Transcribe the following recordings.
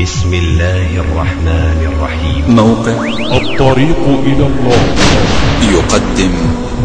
بسم الله الرحمن الرحيم. موقع الطريق إلى الله يقدم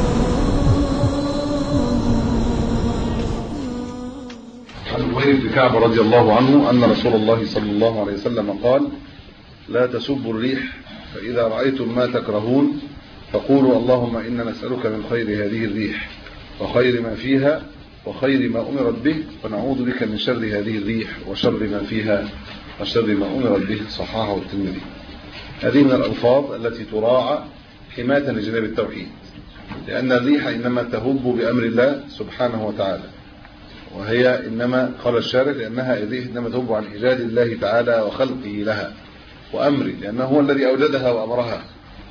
عن أبي بن كعب رضي الله عنه أن رسول الله صلى الله عليه وسلم قال: لا تسبوا الريح، فإذا رأيتم ما تكرهون فقولوا اللهم إنا نسألك من خير هذه الريح وخير ما فيها وخير ما أمرت به، ونعوذ بك من شر هذه الريح وشر ما فيها وشر ما أمرت به. صححه الترمذي. هذه من الألفاظ التي تراعى حماية لجناب التوحيد، لأن الريح إنما تهب بأمر الله سبحانه وتعالى، وهي إنما قال الشارع لأنها الريح إنما تهب عن إيجاد الله تعالى وخلقه لها وأمره، لأنه هو الذي أوجدها وأمرها،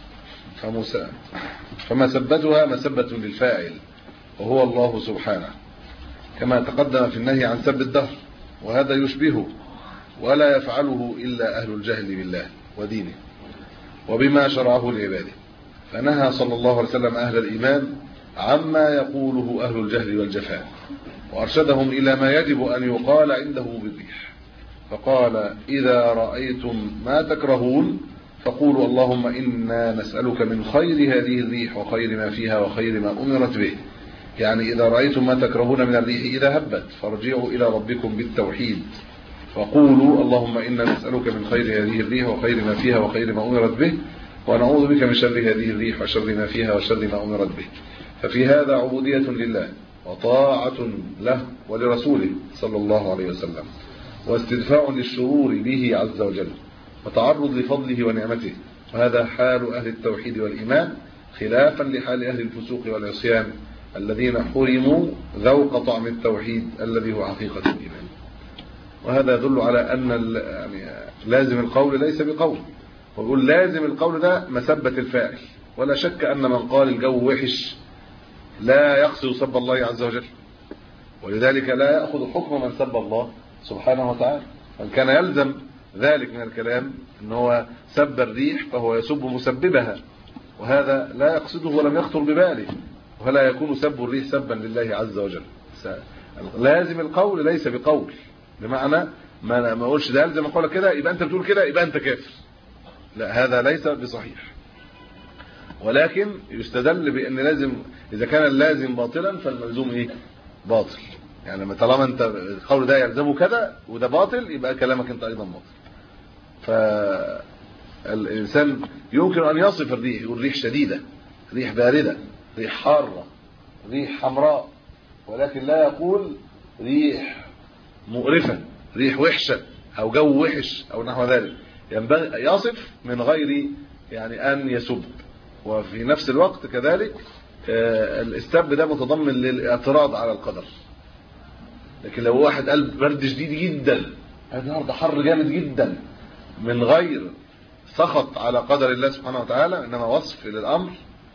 فمسبتها مسبة للفاعل وهو الله سبحانه، كما تقدم في النهي عن سب الدهر، وهذا يشبهه ولا يفعله إلا أهل الجهل بالله ودينه وبما شرعه لعباده، فنهى صلى الله عليه وسلم أهل الإيمان عما يقوله أهل الجهل والجفاء، وأرشدهم إلى ما يجب أن يقال عنده بالريح، فقال: إذا رأيتم ما تكرهون فقولوا اللهم إنا نسألك من خير هذه الريح وخير ما فيها وخير ما أمرت به. يعني إذا رأيتم ما تكرهون من الريح إذا هبت فارجعوا إلى ربكم بالتوحيد، فقولوا اللهم إنا نسألك من خير هذه الريح وخير ما فيها وخير ما أمرت به، ونعوذ بك من شر هذه الريح وشر ما فيها وشر ما أمرت به. ففي هذا عبودية لله وطاعة له ولرسوله صلى الله عليه وسلم، واستدفاع للشرور به عز وجل، وتعرض لفضله ونعمته، وهذا حال أهل التوحيد والإيمان، خلافا لحال أهل الفسوق والعصيان الذين حرموا ذوق طعم التوحيد الذي هو حقيقة الإيمان. وهذا يدل على أن لازم القول ليس بقول، ويقول لازم القول ده مسبة الفاعل، ولا شك أن من قال الجو وحش لا يقصد سب الله عز وجل، ولذلك لا يأخذ حكم من سب الله سبحانه وتعالى. من كان يلزم ذلك من الكلام أنه هو سب الريح فهو يسب مسببها، وهذا لا يقصده ولم يخطر بباله، ولا يكون سب الريح سبا لله عز وجل. لازم القول ليس بقول، بمعنى ما اقولش ده لازم اقول كده يبقى انت بتقول كده يبقى انت كافر، لا، هذا ليس بصحيح. ولكن يستدل بان لازم، اذا كان اللازم باطلا فالملزوم ايه؟ باطل. يعني طالما انت القول ده يلزمه كذا وده باطل يبقى كلامك انت ايضا باطل. فالانسان يمكن ان يصف الريح، يقول ريح شديده، ريح بارده، ريح حاره، ريح حمراء، ولكن لا يقول ريح مقرفه، ريح وحشه، او جو وحش او نحو ذلك. ينبغي يصف من غير يعني ان يسب. وفي نفس الوقت كذلك السب ده متضمن للاعتراض على القدر. لكن لو واحد قال برد شديد جدا، النهارده حر جامد جدا، من غير سخط على قدر الله سبحانه وتعالى، انما وصف للامر،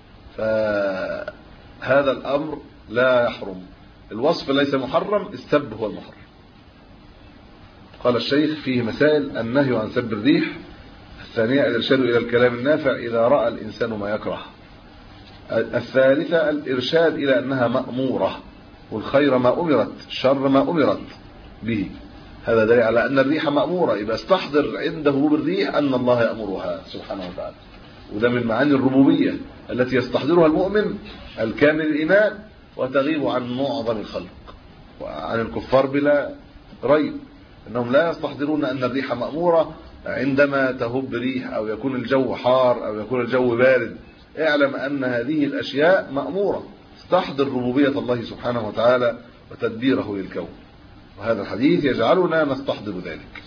فهذا الامر لا يحرم. الوصف ليس محرم، السب هو المحرم. قال الشيخ: فيه مسائل: النهي عن سب الريح، الثانية الإرشاد إلى الكلام النافع إذا رأى الإنسان ما يكره، الثالثة الإرشاد إلى أنها مأمورة، والخير ما أمرت، الشر ما أمرت به. هذا دليل على أن الريح مأمورة، يبقى استحضر عنده بالريح أن الله يأمرها سبحانه وتعالى، وده من معاني الربوبية التي يستحضرها المؤمن الكامل الإيمان، وتغيب عن معظم الخلق وعن الكفار بلا ريب، أنهم لا يستحضرون أن الريح مأمورة عندما تهب ريح أو يكون الجو حار أو يكون الجو بارد. اعلم أن هذه الأشياء مأمورة، استحضر ربوبية الله سبحانه وتعالى وتدبيره للكون، وهذا الحديث يجعلنا نستحضر ذلك.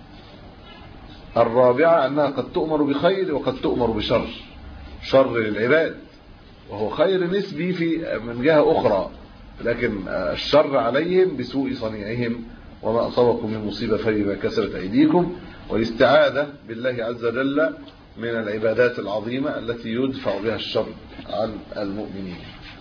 الرابعة أنها قد تؤمر بخير وقد تؤمر بشر، شر للعباد وهو خير نسبي في من جهة أخرى، لكن الشر عليهم بسوء صنيعهم، وما أصابكم من مصيبة فبما كسبت أيديكم، والاستعاذة بالله عز وجل من العبادات العظيمة التي يدفع بها الشر عن المؤمنين.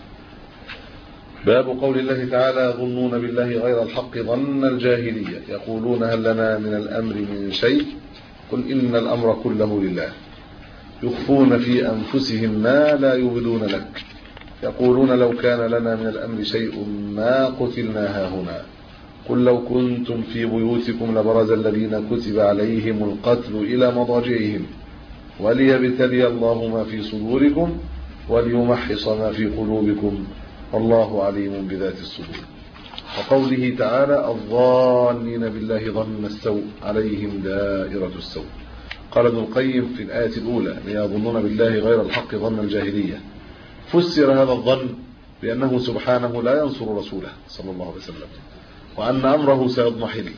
باب قول الله تعالى: يظنون بالله غير الحق ظن الجاهلية، يقولون هل لنا من الأمر من شيء، قل إن الأمر كله لله، يخفون في أنفسهم ما لا يبدون لك، يقولون لو كان لنا من الأمر شيء ما قتلنا هاهنا، قل لو كنتم في بيوتكم لبرز الذين كتب عليهم القتل إلى مضاجعهم وليبتلي الله ما في صدوركم وليمحص ما في قلوبكم والله عليم بذات الصدور. وقوله تعالى الظانين بالله ظن السوء عليهم دائرة السوء. قال ابن القيم في الآية الأولى يظنون بالله غير الحق ظن الجاهلية، فسر هذا الظن بأنه سبحانه لا ينصر رسوله صلى الله عليه وسلم وأن أمره سيضمحل،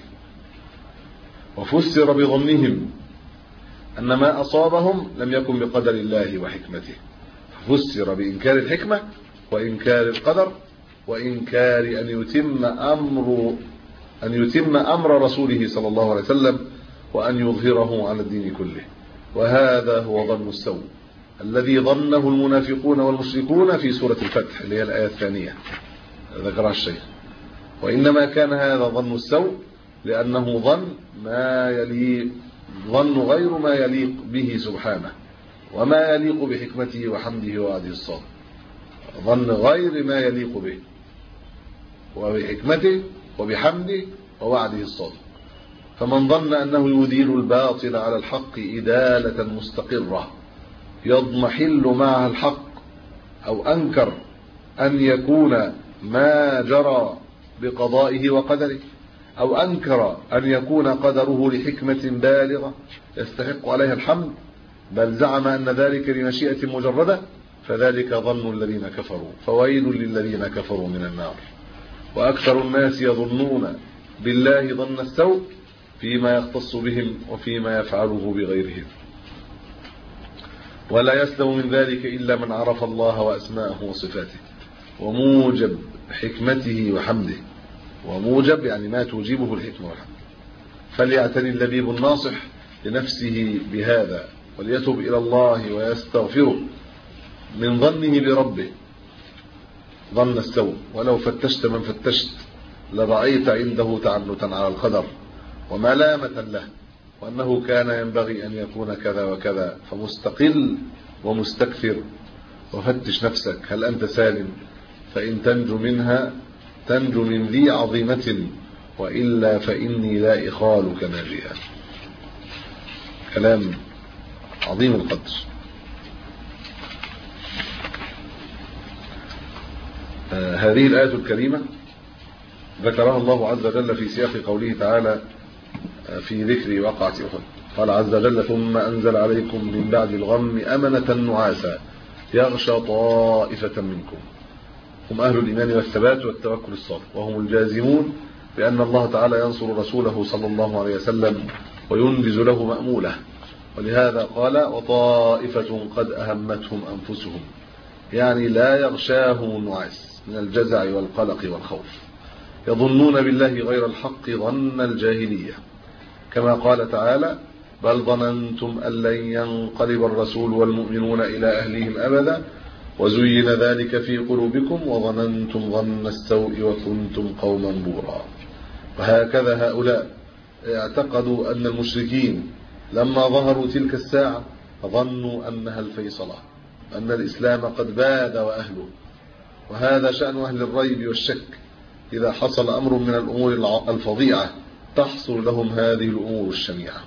وفسر بظنهم أن ما أصابهم لم يكن بقدر الله وحكمته، ففسر بإنكار الحكمة وإنكار القدر وإنكار أن يتم أمر رسوله صلى الله عليه وسلم وأن يظهره على الدين كله. وهذا هو ظن السوء الذي ظنه المنافقون والمشركون في سورة الفتح اللي هي الآية الثانية ذكرها الشيخ. وإنما كان هذا ظن السوء لأنه ظن غير ما يليق به سبحانه وما يليق بحكمته وحمده ووعده الصادق، ظن غير ما يليق به وبحكمته وبحمده ووعده الصادق. فمن ظن أنه يدير الباطل على الحق إدالة مستقرة يضمحل معها الحق، أو أنكر أن يكون ما جرى بقضائه وقدره، أو أنكر أن يكون قدره لحكمة بالغة يستحق عليها الحمد، بل زعم أن ذلك لمشيئة مجردة، فذلك ظن الذين كفروا، فويل للذين كفروا من النار. وأكثر الناس يظنون بالله ظن السوء فيما يختص بهم وفيما يفعله بغيرهم، ولا يسلم من ذلك إلا من عرف الله وأسماءه وصفاته وموجب حكمته وحمده، وموجب يعني ما توجبه الحكمة والحمد. فليعتني اللبيب الناصح لنفسه بهذا وليتب إلى الله ويستغفره من ظنه بربه ظن السوء. ولو فتشت من فتشت لرأيت عنده تعنتا على القدر وملامة له، وأنه كان ينبغي أن يكون كذا وكذا، فمستقل ومستكثر. وفتش نفسك هل أنت سالم، فإن تنجو منها تنجو من ذي عظيمة، وإلا فإني لا إخالك ناجيا. كلام عظيم القدر. هذه الآية الكريمة ذكرها الله عز وجل في سياق قوله تعالى في ذكر وقعة أحد. قال عز وجل ثم أنزل عليكم من بعد الغم أمنة نعاسا يغشى طائفة منكم، هم أهل الإيمان والثبات والتوكل الصادق، وهم الجازمون بأن الله تعالى ينصر رسوله صلى الله عليه وسلم وينجز له مأموله. ولهذا قال وطائفة قد أهمتهم أنفسهم، يعني لا يغشاهم النعاس من الجزع والقلق والخوف، يظنون بالله غير الحق ظن الجاهلية، كما قال تعالى بل ظننتم أن لن ينقلب الرسول والمؤمنون إلى أهلهم أبدا وزين ذلك في قلوبكم وظننتم ظن السوء وكنتم قوما بورا. وهكذا هؤلاء اعتقدوا أن المشركين لما ظهروا تلك الساعة ظنوا أنها الفيصلة، أن الإسلام قد باد وأهله. وهذا شأن أهل الريب والشك، إذا حصل أمر من الأمور الفظيعة تحصل لهم هذه الأمور الشنيعة.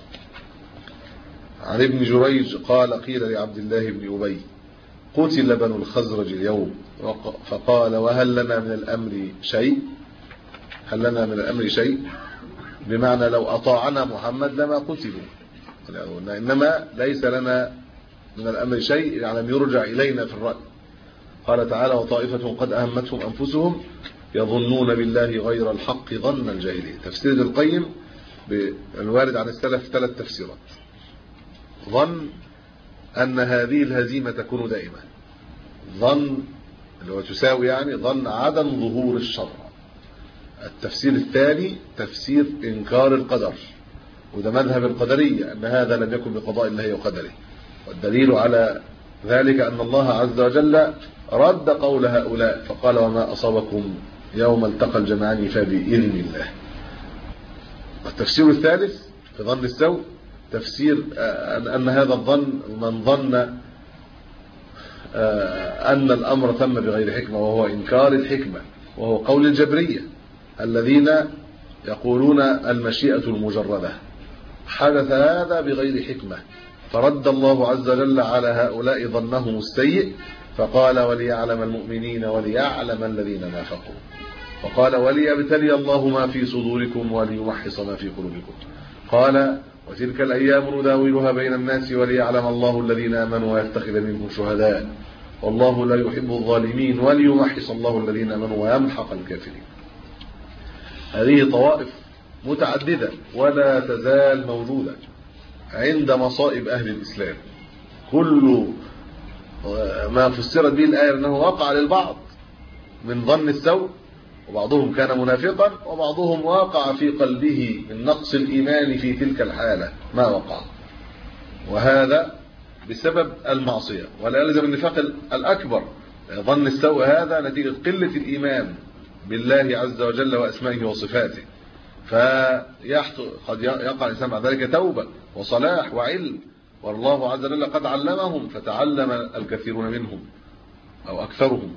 عن ابن جريج قال قيل لعبد الله بن أبي قتل بنو الخزرج اليوم، فقال وهل لنا من الأمر شيء؟ هل لنا من الأمر شيء بمعنى لو أطاعنا محمد لما قتلوا، إنما ليس لنا من الأمر شيء يعني يرجع إلينا في الرأي. قال تعالى وطائفة قد أهمتهم أنفسهم يظنون بالله غير الحق ظن الجاهلية. تفسير القيم بالوارد عن السلف ثلاث تفسيرات. ظن أن هذه الهزيمة تكون دائمة، ظن اللي هو تساوي يعني ظن عدم ظهور الشر. التفسير الثاني تفسير إنكار القدر، وده مذهب القدرية أن هذا لم يكن بقضاء الله وقدره، والدليل على ذلك أن الله عز وجل رد قول هؤلاء فقال وما أصابكم يوم التقى الجمعان فبإذن الله. والتفسير الثالث في ظن السوء تفسير أن هذا الظن من ظن أن الأمر تم بغير حكمة، وهو إنكار الحكمة، وهو قول الجبرية الذين يقولون المشيئة المجردة. حدث هذا بغير حكمة، فرد الله عز وجل على هؤلاء ظنهم السيء فقال وليعلم المؤمنين وليعلم الذين نافقوا، وقال وليبتلي الله ما في صدوركم وليمحص ما في قلوبكم. قال وتلك الأيام نداولها بين الناس وليعلم الله الذين آمنوا ويتخذ منكم شهداء والله لا يحب الظالمين وليمحص الله الذين آمنوا ويمحق الكافرين. هذه طوائف متعددة ولا تزال موجودة عند مصائب أهل الإسلام. كل ما فسرت به الآية أنه وقع للبعض من ظن السوء، وبعضهم كان منافقا وبعضهم وقع في قلبه من نقص الإيمان في تلك الحالة ما وقع، وهذا بسبب المعصية. ولا يلزم النفاق الأكبر، ظن السوء هذا نتيجة قلة الإيمان بالله عز وجل وأسمائه وصفاته، قد يقع الإنسان بعد ذلك توبة وصلاح وعلم، والله عز وجل قد علمهم فتعلم الكثيرون منهم أو أكثرهم.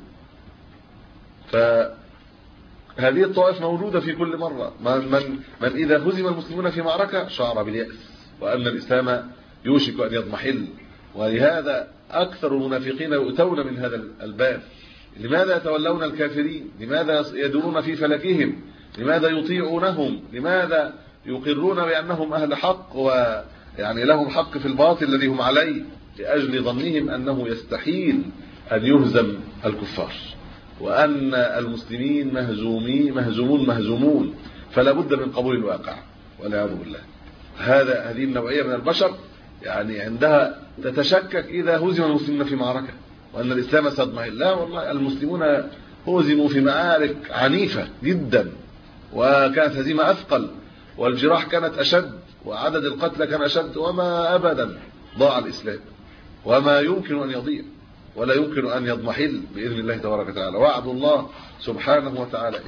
فهذه الطوائف موجودة في كل مرة. من إذا هزم المسلمون في معركة شعر باليأس وأن الإسلام يوشك أن يضمحل، ولهذا أكثر المنافقين يؤتون من هذا الباب. لماذا يتولون الكافرين؟ لماذا يدورون في فلكهم؟ لماذا يطيعونهم؟ لماذا يقرون بأنهم أهل حق ويعني لهم حق في الباطل الذي هم عليه؟ لأجل ظنهم أنه يستحيل أن يهزم الكفار، وأن المسلمين مهزومون، فلا بد من قبول الواقع والعياذ بالله. هذه النوعية من البشر يعني عندها تتشكك إذا هزم المسلمون في معركة وأن الإسلام سيضمحل. لا والله، المسلمون هزموا في معارك عنيفة جدا، وكانت هزيمة أثقل، والجراح كانت أشد، وعدد القتلى كان أشد، وما أبدا ضاع الإسلام، وما يمكن أن يضيع ولا يمكن أن يضمحل بإذن الله تبارك وتعالى. وعد الله سبحانه وتعالى،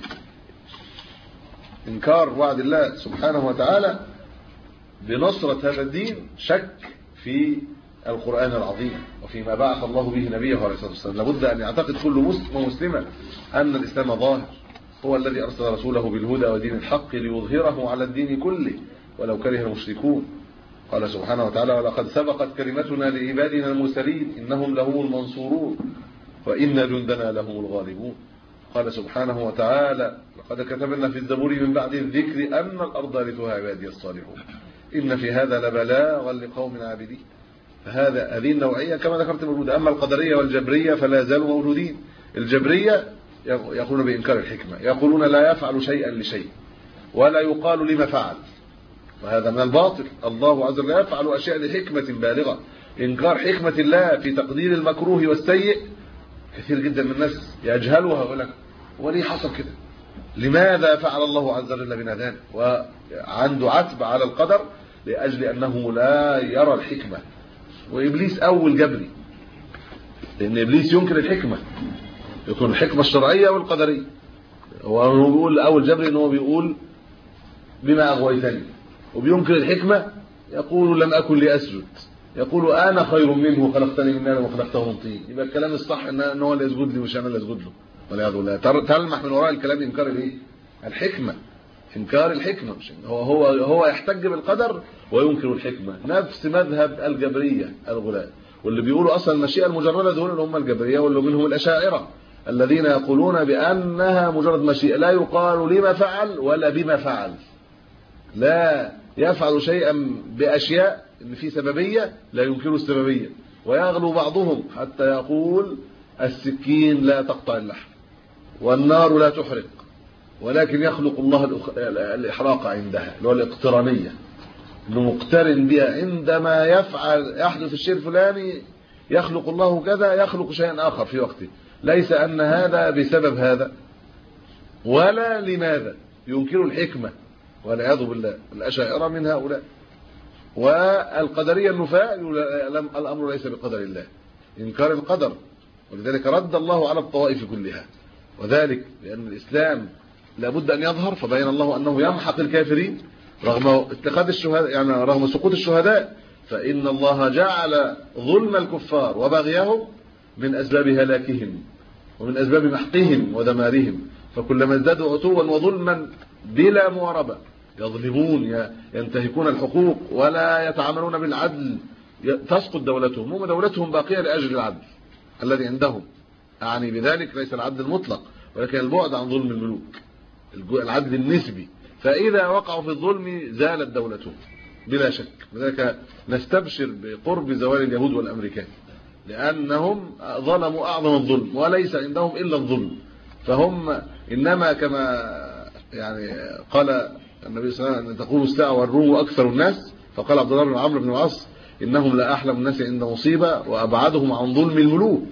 إنكار وعد الله سبحانه وتعالى بنصرة هذا الدين شك في القرآن العظيم وفيما بعث الله به نبيه عليه الصلاة والسلام. لابد أن يعتقد كل مسلم ومسلمة أن الإسلام ظاهر، هو الذي أرسل رسوله بالهدى ودين الحق ليظهره على الدين كله ولو كره المشركون. قال سبحانه وتعالى ولقد سبقت كلمتنا لعبادنا المرسلين إنهم لهم المنصورون وإن جندنا لهم الغالبون. قال سبحانه وتعالى لقد كتبنا في الزبور من بعد الذكر أن الأرض يرثها عبادي الصالحون إن في هذا لبلاغا لقوم عابدين. هذه النوعية كما ذكرت موجودة. أما القدرية والجبرية فلا زالوا موجودين. الجبرية يقولون بإنكار الحكمة، يقولون لا يفعل شيئا لشيء ولا يقال لما فعل، وهذا من الباطل. الله عز وجل يفعل أشياء لحكمة بالغة. إنكار حكمة الله في تقدير المكروه والسيء كثير جدا من الناس يجهلها ويقول لك وليه حصل كده؟ لماذا فعل الله عز وجل بنا ذلك؟ وعنده عتب على القدر لأجل أنه لا يرى الحكمة. وإبليس أول جبري، لأن إبليس ينكر الحكمة، يكون الحكمة الشرعية والقدرية. هو بيقول أول جبري أنه بيقول بما أغويتني، وبينكر الحكمة يقول لم أكن لأسجد، يقول أنا خير منه خلقتني من نار وخلقته من طين. يبقى الكلام الصح أنه هو اللي يسجد لي مش أنا اللي أسجد له والعياذ بالله. تلمح من وراء الكلام إنكار الإيه؟ الحكمة. إنكار الحكمة. هو يحتج بالقدر وينكر الحكمة. نفس مذهب الجبرية الغلاة، واللي بيقولوا أصلا المشيئة المجردة دول اللي هم الجبرية، واللي منهم الأشاعرة الذين يقولون بأنها مجرد مشيئة، لا يقال لما فعل ولا بما فعل، لا يفعل شيئا بأشياء إن في سببية لا ينكر السببية. ويغلو بعضهم حتى يقول السكين لا تقطع اللحم والنار لا تحرق، ولكن يخلق الله الإحراق عندها، اللي هو الاقترانية، انه مقترن بها. عندما يحدث الشيء الفلاني يخلق الله كذا، يخلق شيئا آخر في وقته، ليس أن هذا بسبب هذا ولا لماذا. ينكر الحكمة والعياذ بالله. الأشاعرة من هؤلاء. والقدرية النفاة الأمر ليس بقدر الله، إنكار القدر. ولذلك رد الله على الطوائف كلها، وذلك لأن الإسلام لابد أن يظهر، فبين الله أنه يمحق الكافرين رغم اتخاذ الشهداء، يعني رغم سقوط الشهداء، فإن الله جعل ظلم الكفار وبغيهم من أسباب هلاكهم ومن أسباب محقهم ودمارهم. فكلما ازدادوا عتوا وظلما بلا مواربة يظلمون ينتهكون الحقوق ولا يتعاملون بالعدل تسقط دولتهم. هم دولتهم باقية لأجل العدل الذي عندهم، يعني بذلك ليس العدل المطلق ولكن البعد عن ظلم الملوك، العدل النسبي. فإذا وقعوا في الظلم زالت دولتهم بلا شك. لذلك نستبشر بقرب زوال اليهود والأمريكان، لأنهم ظلموا أعظم الظلم وليس عندهم إلا الظلم. فهم إنما كما يعني قال النبي صلى الله عليه وسلم أن تقوم الساعة والروم أكثر الناس، فقال عبد الله بن عمرو بن العاص إنهم لا أحلم الناس عند مصيبة وأبعدهم عن ظلم الملوك.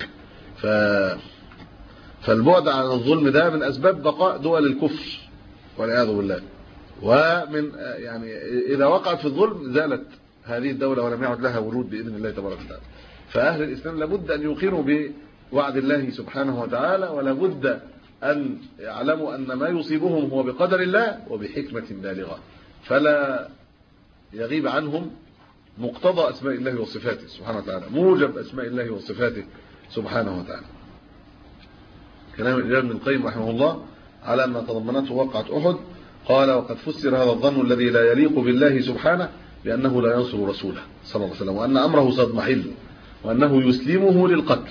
فالبعد عن الظلم ده من أسباب بقاء دول الكفر والعياذ بالله. ومن يعني إذا وقعت في الظلم زالت هذه الدولة ولم يعد لها ورود بإذن الله تبارك وتعالى. فأهل الإسلام لابد أن يقروا بوعد الله سبحانه وتعالى، ولابد أن يعلموا أن ما يصيبهم هو بقدر الله وبحكمة بالغة، فلا يغيب عنهم مقتضى أسماء الله وصفاته سبحانه وتعالى، موجب أسماء الله وصفاته سبحانه وتعالى. كلام الإمام ابن القيم رحمه الله على ما تضمنته وقعة أحد، قال: وقد فسر هذا الظن الذي لا يليق بالله سبحانه بأنه لا ينصر رسوله صلى الله عليه وسلم، وأن أمره سيضمحل، وأنه يسلمه للقتل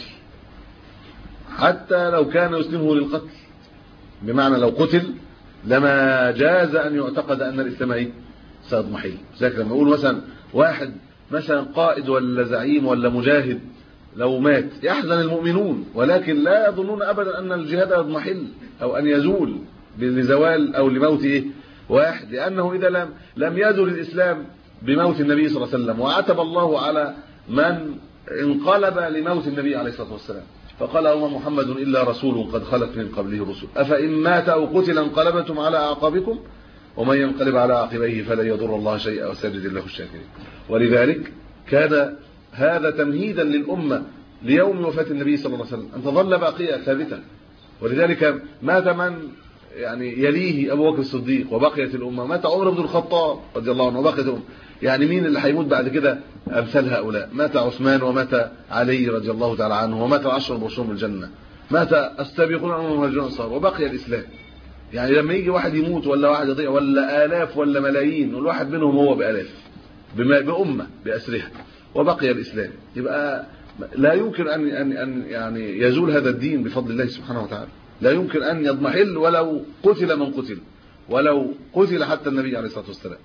حتى لو كان يسلمه للقتل، بمعنى لو قتل لما جاز أن يعتقد أن الإسلام سيضمحل. ذلك لما يقول مثلا واحد مثلا قائد ولا زعيم ولا مجاهد لو مات يحزن المؤمنون، ولكن لا يظنون أبدا أن الجهاد يضمحل أو أن يزول لزوال أو لموت واحد، لأنه إذا لم يزل الإسلام بموت النبي صلى الله عليه وسلم. وعتب الله على من انقلب لموت النبي عليه الصلاة والسلام، فقال: وما محمد إلا رسول قد خلت من قبله الرسل أفإن مات أو قتل انقلبتم على أعقابكم ومن ينقلب على عقبيه فلن يضر الله شيئا وسيجزي الله الشاكرين. ولذلك كان هذا تمهيدا للأمة ليوم وفاة النبي صلى الله عليه وسلم أن تظل باقية ثابتة. ولذلك مات من يعني يليه أبو بكر الصديق وبقيت الأمة، مات عمر بن الخطاب رضي الله عنه وبقيت الأمة. يعني مين اللي هيموت بعد كده أمثال هؤلاء؟ مات عثمان ومات علي رضي الله تعالى عنه، ومات العشر المبشرون بالجنة، مات السابقون المهاجرون الأنصار، وبقي الإسلام. يعني لما يجي واحد يموت ولا واحد يضيع ولا آلاف ولا ملايين، والواحد منهم هو بآلاف بأمة بأسرها، وبقي الإسلام، يبقى لا يمكن أن يعني يزول هذا الدين بفضل الله سبحانه وتعالى. لا يمكن أن يضمحل ولو قتل من قتل، ولو قتل حتى النبي عليه الصلاة والسلام.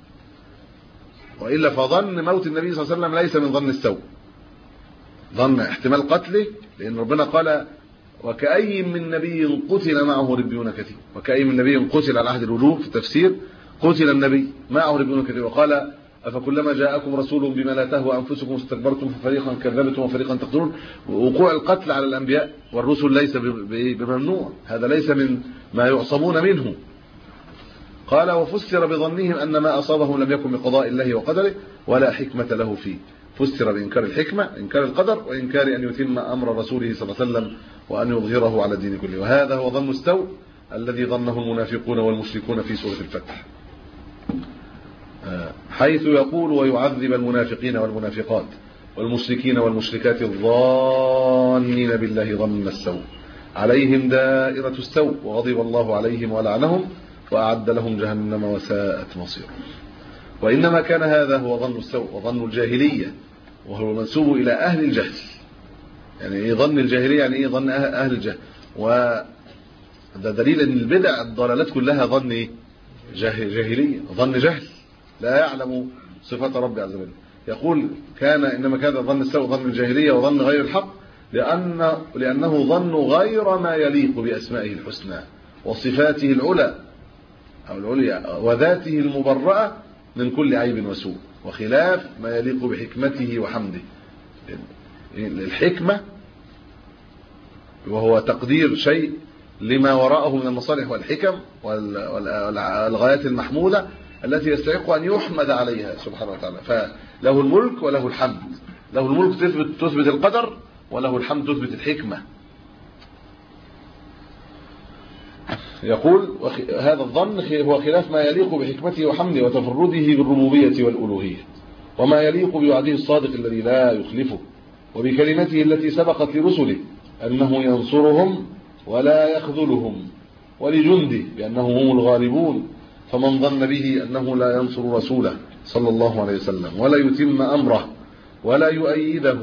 وإلا فظن موت النبي صلى الله عليه وسلم ليس من ظن السوء، ظن احتمال قتله، لأن ربنا قال: وكأي من نبي قتل معه ربيون كثير. وكأي من نبي قتل على عهد الوجوب في التفسير، قتل النبي معه ربيون كثير. وقال: أفكلما جاءكم رسول بما لا تهوى أنفسكم استكبرتم ففريقا كذبتم وفريقا تقتلون. وقوع القتل على الأنبياء والرسل ليس بممنوع، هذا ليس من ما يعصمون منه. قال: وفسر بظنهم أن ما أصابهم لم يكن بقضاء الله وقدره ولا حكمة له فيه. فسر بإنكار الحكمة، إنكار القدر، وإنكار أن يتم أمر رسوله صلى الله عليه وسلم وأن يظهره على الدين كله. وهذا هو ظن السوء الذي ظنه المنافقون والمشركون في سورة الفتح، حيث يقول: ويعذب المنافقين والمنافقات والمشركين والمشركات الظانين بالله ظن السوء عليهم دائرة السوء وغضب الله عليهم ولعنهم وأعد لهم جهنم وساءت مصيرا. وإنما كان هذا هو ظن السوء وظن الجاهلية، وهو منسوب إلى أهل الجهل. يعني إيه ظن الجاهلية؟ يعني إيه ظن أهل الجهل؟ وده دليل أن البدع الضلالات كلها ظن إيه؟ جاهلية، ظن جهل، لا يعلم صفات رب عز وجل. يقول: إنما كان ظن السوء ظن الجاهلية وظن غير الحق لأنه ظن غير ما يليق بأسمائه الحسنى وصفاته العلى أو العليا وذاته المبرأة من كل عيب وسوء، وخلاف ما يليق بحكمته وحمده. الحكمة وهو تقدير شيء لما وراءه من المصالح والحكم والغايات المحمودة التي يستحق أن يحمد عليها سبحانه وتعالى. فله الملك وله الحمد، له الملك تثبت القدر، وله الحمد تثبت الحكمة. يقول: هذا الظن هو خلاف ما يليق بحكمته وحمده وتفرده بالربوبية والألوهية، وما يليق بوعده الصادق الذي لا يخلفه، وبكلمته التي سبقت لرسله أنه ينصرهم ولا يخذلهم، ولجنده بأنهم هم الغالبون، فمن ظن به أنه لا ينصر رسوله صلى الله عليه وسلم ولا يتم أمره ولا يؤيده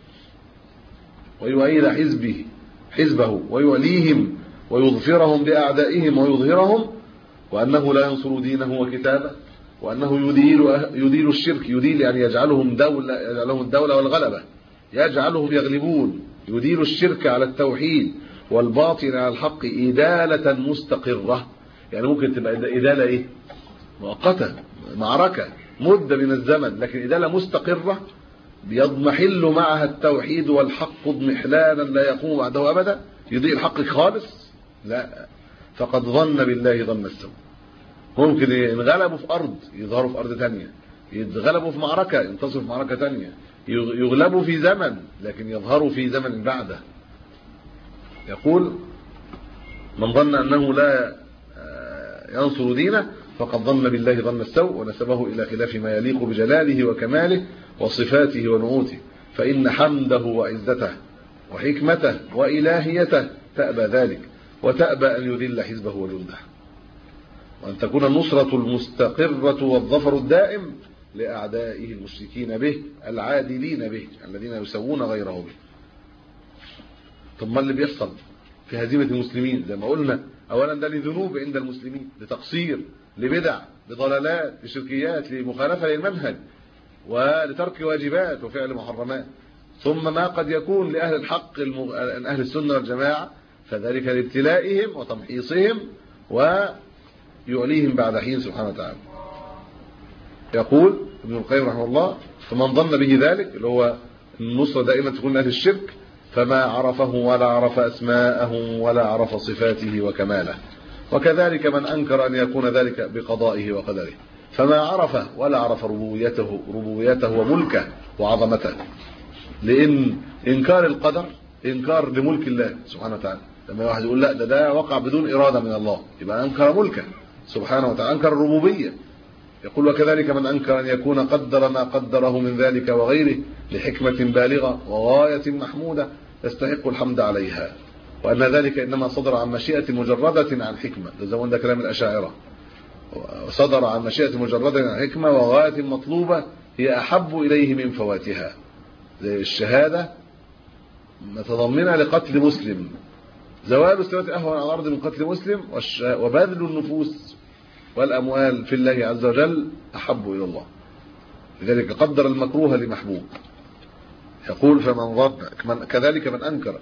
ويؤيد حزبه ويوليهم ويظفرهم بأعدائهم ويظهرهم، وأنه لا ينصر دينه وكتابه، وأنه يديل الشرك، يديل يعني يجعلهم الدولة والغلبة، يجعلهم يغلبون، يديل الشرك على التوحيد والباطل على الحق إدالة مستقرة. يعني ممكن تبقى إدالة مؤقتة، معركة مدة من الزمن، لكن إدالة مستقرة بيضمحل معها التوحيد والحق اضمحلالا لا يقوم بعده أبدا، يضيء الحق خالص. لا، فقد ظن بالله ظن السوء. ممكن ينغلبوا في أرض يظهروا في أرض تانية، يتغلبوا في معركة ينتصروا في معركة تانية، يغلبوا في زمن لكن يظهروا في زمن بعده. يقول من ظن أنه لا ينصر دينه فقد ظن بالله ظن السوء، ونسبه إلى خلاف ما يليق بجلاله وكماله وصفاته ونعوته، فإن حمده وعزته وحكمته وإلهيته تأبى ذلك، وتأبى أن يذل حزبه وجنده، وأن تكون النصرة المستقرة والظفر الدائم لأعدائه المشركين به العادلين به الذين يسوون غيره به. طب ما اللي بيحصل في هزيمة المسلمين زي ما قلنا؟ أولا ده لذنوب عند المسلمين، لتقصير، لبدع، لضلالات، لشركيات، لمخالفة للمنهج، ولترك واجبات وفعل محرمات. ثم ما قد يكون لأهل الحق أهل السنة والجماعة، فذلك لابتلائهم وتمحيصهم ويعليهم بعد حين سبحانه وتعالى. يقول ابن القيم رحمه الله فمن ظن به ذلك، اللي هو النصرة دائما تكون لأهل الشرك، فما عرفه ولا عرف أسماءه ولا عرف صفاته وكماله. وكذلك من أنكر أن يكون ذلك بقضائه وقدره، فما عرفه ولا عرف ربوبيته وملكه وعظمته. لأن إنكار القدر إنكار لملك الله سبحانه وتعالى. لما واحد يقول لا ده وقع بدون إرادة من الله، يبقى أنكر ملكه سبحانه وتعالى، أنكر الربوبية. يقول وكذلك من أنكر أن يكون قدر ما قدره من ذلك وغيره لحكمة بالغة وغاية محمودة يستحق الحمد عليها، وأن ذلك إنما صدر عن مشيئة مجردة عن حكمة. ده كلام الأشاعرة، صدر عن مشيئة مجردة عن حكمة وغاية مطلوبة هي أحب إليه من فواتها. زي الشهادة متضمنة لقتل مسلم، زوال السماوات أهون على الأرض من قتل مسلم، وبذل النفوس والأموال في الله عز وجل أحب إلى الله. لذلك قدر المكروه لمحبوب. يقول فمن ظن كذلك من أنكر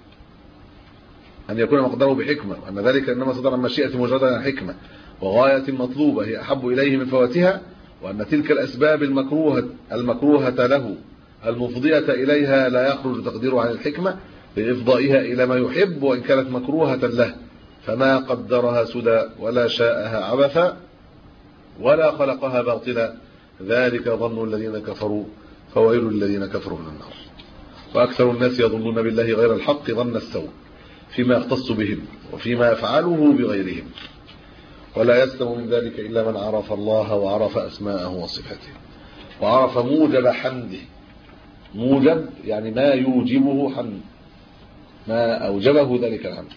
أن يكون مقدره بحكمة، وأن ذلك إنما صدر عن مشيئة مجردة عن حكمة وغاية مطلوبة هي أحب إليه من فواتها، وأن تلك الأسباب المكروهة له المفضية إليها لا يخرج تقديره عن الحكمة لإفضائها إلى ما يحب وإن كانت مكروهة له، فما قدرها سدى ولا شاءها عبثا ولا خلقها باطلا. ذلك ظن الذين كفروا فويل الذين كفروا من النار. وأكثر الناس يظنون بالله غير الحق ظن السوء فيما يختص بهم وفيما يفعله بغيرهم، ولا يسلم من ذلك إلا من عرف الله وعرف أسماءه وصفاته وعرف موجب حمده. موجب يعني ما يوجبه حمد، ما أوجبه ذلك الحمد.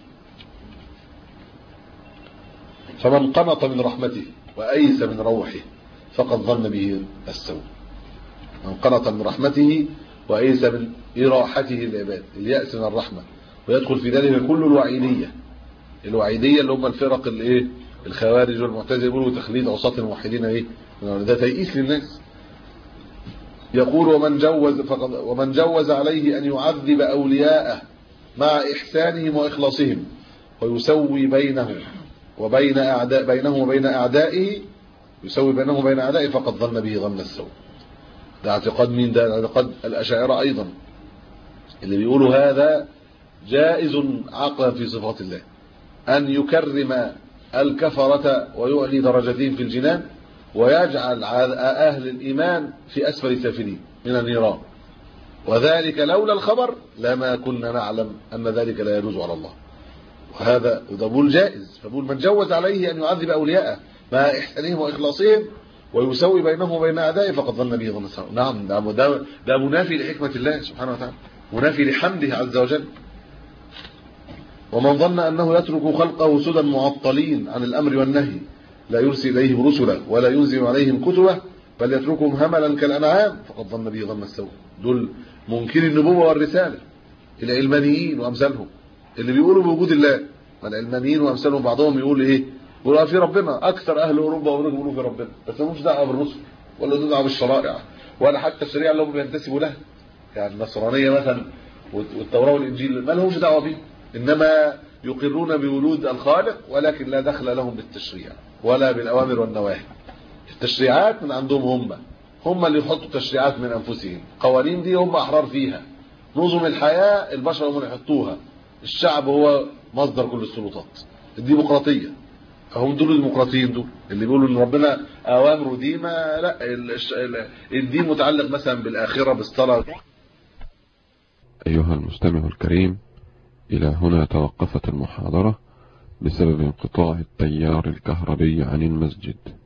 فمن قنط من رحمته وأيس من روحه فقد ظن به السوء. من قنط من رحمته وأيس من إراحته للعباد، اليأس من الرحمة، ويدخل في ذلك كل الوعيدية اللي هم الفرق الخوارج والمعتزلة يقولوا تخليد عصاة الموحدين ده تيئيس للناس. يقول ومن جوز عليه أن يعذب أولياءه مع إحسانهم وإخلاصهم ويسوي بينهم وبين أعدائه فقد ظن به ظن السوء. ده اعتقاد مين؟ ده اعتقاد الأشاعرة أيضا، اللي بيقولوا هذا جائز عقلا في صفات الله، أن يكرم الكفرة ويعلي درجتهم في الجنان ويجعل أهل الإيمان في أسفل سافلين من النيران، وذلك لولا الخبر لما كنا نعلم أن ذلك لا يجوز على الله. وهذا بقول جائز. فبقول من جوز عليه أن يعذب أولياءه مع إحسانهم وإخلاصهم ويسوي بينهم وبين أعدائه فقد ظن به ظن السوء. نعم، ده منافي لحكمة الله سبحانه وتعالى، منافي لحمده عز وجل. ومن ظن أنه يترك خلقه سدى معطلين عن الأمر والنهي لا يرسل إليهم رسله ولا ينزل عليهم كتبه بل يتركهم هملا كالأنعام فقد ظن به ظن السوء. دول منكر النبوة والرسالة، العلمانيين وأمثالهم اللي بيقولوا بوجود الله. العلمانيين وأمثالهم بعضهم يقول إيه؟ يقولوا في ربنا. أكثر أهل أوروبا وأمريكا بيقولوا في ربنا، بس مش دعوة بالرسل ولا دعوة بالشرائع ولا حتى الشريعة اللي هم بينتسبوا لها، يعني النصرانية مثلا والتوراة والإنجيل ما لهمش دعوة بيه، إنما يقرون بوجود الخالق ولكن لا دخل لهم بالتشريع ولا بالأوامر والنواهي. التشريعات من عندهم هم اللي يحطوا تشريعات من أنفسهم، قوانين دي هم أحرار فيها، نظم الحياة البشر هم اللي يحطوها، الشعب هو مصدر كل السلطات. الديمقراطية هم دول الديمقراطيين، دول اللي بيقولوا ان ربنا اوامره دي ما لا الدين متعلق مثلا بالاخره بالصلاه. أيها المستمع الكريم، إلى هنا توقفت المحاضرة بسبب انقطاع التيار الكهربي عن المسجد.